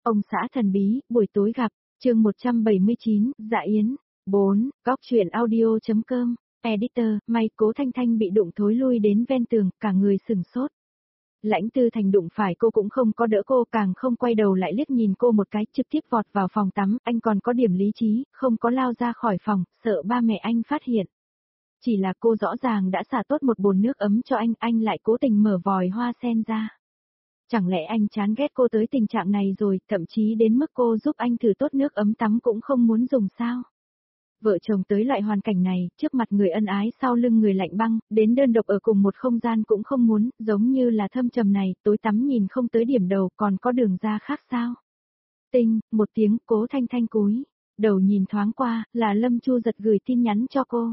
Ông xã thần bí, buổi tối gặp, chương 179, Dạ Yến, 4, góc truyện audio.com, editor, may Cố Thanh Thanh bị đụng thối lui đến ven tường, cả người sừng sốt. Lãnh Tư Thành đụng phải cô cũng không có đỡ cô, càng không quay đầu lại liếc nhìn cô một cái, trực tiếp vọt vào phòng tắm, anh còn có điểm lý trí, không có lao ra khỏi phòng, sợ ba mẹ anh phát hiện. Chỉ là cô rõ ràng đã xả tốt một bồn nước ấm cho anh lại cố tình mở vòi hoa sen ra. Chẳng lẽ anh chán ghét cô tới tình trạng này rồi, thậm chí đến mức cô giúp anh thử tốt nước ấm tắm cũng không muốn dùng sao? Vợ chồng tới loại hoàn cảnh này, trước mặt người ân ái sau lưng người lạnh băng, đến đơn độc ở cùng một không gian cũng không muốn, giống như là thâm trầm này, tối tắm nhìn không tới điểm đầu, còn có đường ra khác sao? Tinh, một tiếng, Cố Thanh Thanh cúi, đầu nhìn thoáng qua, là Lâm Chu Giật gửi tin nhắn cho cô.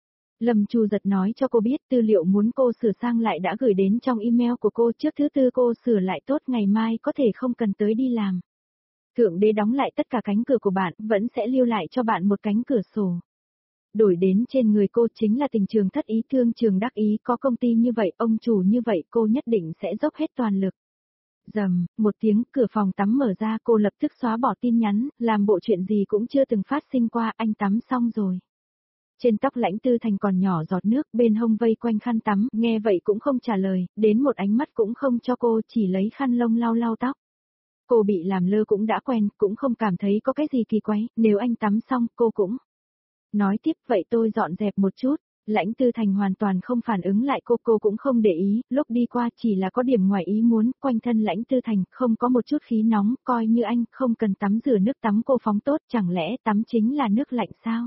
Lâm Chu Giật nói cho cô biết tư liệu muốn cô sửa sang lại đã gửi đến trong email của cô, trước thứ tư cô sửa lại tốt, ngày mai có thể không cần tới đi làm. Thượng đế đóng lại tất cả cánh cửa của bạn, vẫn sẽ lưu lại cho bạn một cánh cửa sổ. Đổi đến trên người cô chính là tình trường thất ý, thương trường đắc ý, có công ty như vậy, ông chủ như vậy, cô nhất định sẽ dốc hết toàn lực. Rầm, một tiếng, cửa phòng tắm mở ra, cô lập tức xóa bỏ tin nhắn, làm bộ chuyện gì cũng chưa từng phát sinh qua, anh tắm xong rồi. Trên tóc Lãnh Tư Thành còn nhỏ giọt nước, bên hông vây quanh khăn tắm, nghe vậy cũng không trả lời, đến một ánh mắt cũng không cho cô, chỉ lấy khăn lông lau lau tóc. Cô bị làm lơ cũng đã quen, cũng không cảm thấy có cái gì kỳ quái, nếu anh tắm xong, cô cũng nói tiếp, vậy tôi dọn dẹp một chút. Lãnh Tư Thành hoàn toàn không phản ứng lại cô cũng không để ý, lúc đi qua chỉ là có điểm ngoài ý muốn, quanh thân Lãnh Tư Thành không có một chút khí nóng, coi như anh không cần tắm rửa, nước tắm cô phóng tốt, chẳng lẽ tắm chính là nước lạnh sao?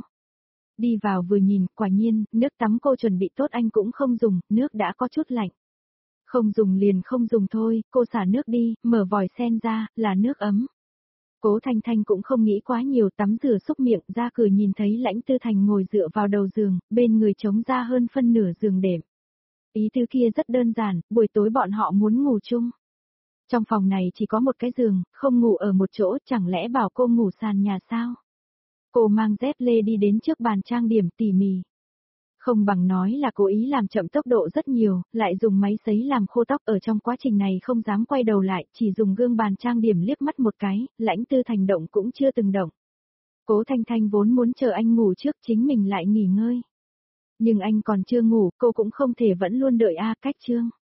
Đi vào vừa nhìn, quả nhiên, nước tắm cô chuẩn bị tốt anh cũng không dùng, nước đã có chút lạnh. Không dùng liền không dùng thôi, cô xả nước đi, mở vòi sen ra, là nước ấm. Cố Thanh Thanh cũng không nghĩ quá nhiều, tắm rửa xúc miệng, ra cửa nhìn thấy Lãnh Tư Thành ngồi dựa vào đầu giường, bên người trống ra hơn phân nửa giường đệm. Ý tứ kia rất đơn giản, buổi tối bọn họ muốn ngủ chung. Trong phòng này chỉ có một cái giường, không ngủ ở một chỗ, chẳng lẽ bảo cô ngủ sàn nhà sao? Cô mang dép lê đi đến trước bàn trang điểm tỉ mỉ. Không bằng nói là cố ý làm chậm tốc độ rất nhiều, lại dùng máy sấy làm khô tóc, ở trong quá trình này không dám quay đầu lại, chỉ dùng gương bàn trang điểm liếc mắt một cái, Lãnh Tư Thành động cũng chưa từng động. Cố Thanh Thanh vốn muốn chờ anh ngủ trước, chính mình lại nghỉ ngơi. Nhưng anh còn chưa ngủ, cô cũng không thể vẫn luôn đợi cách chương.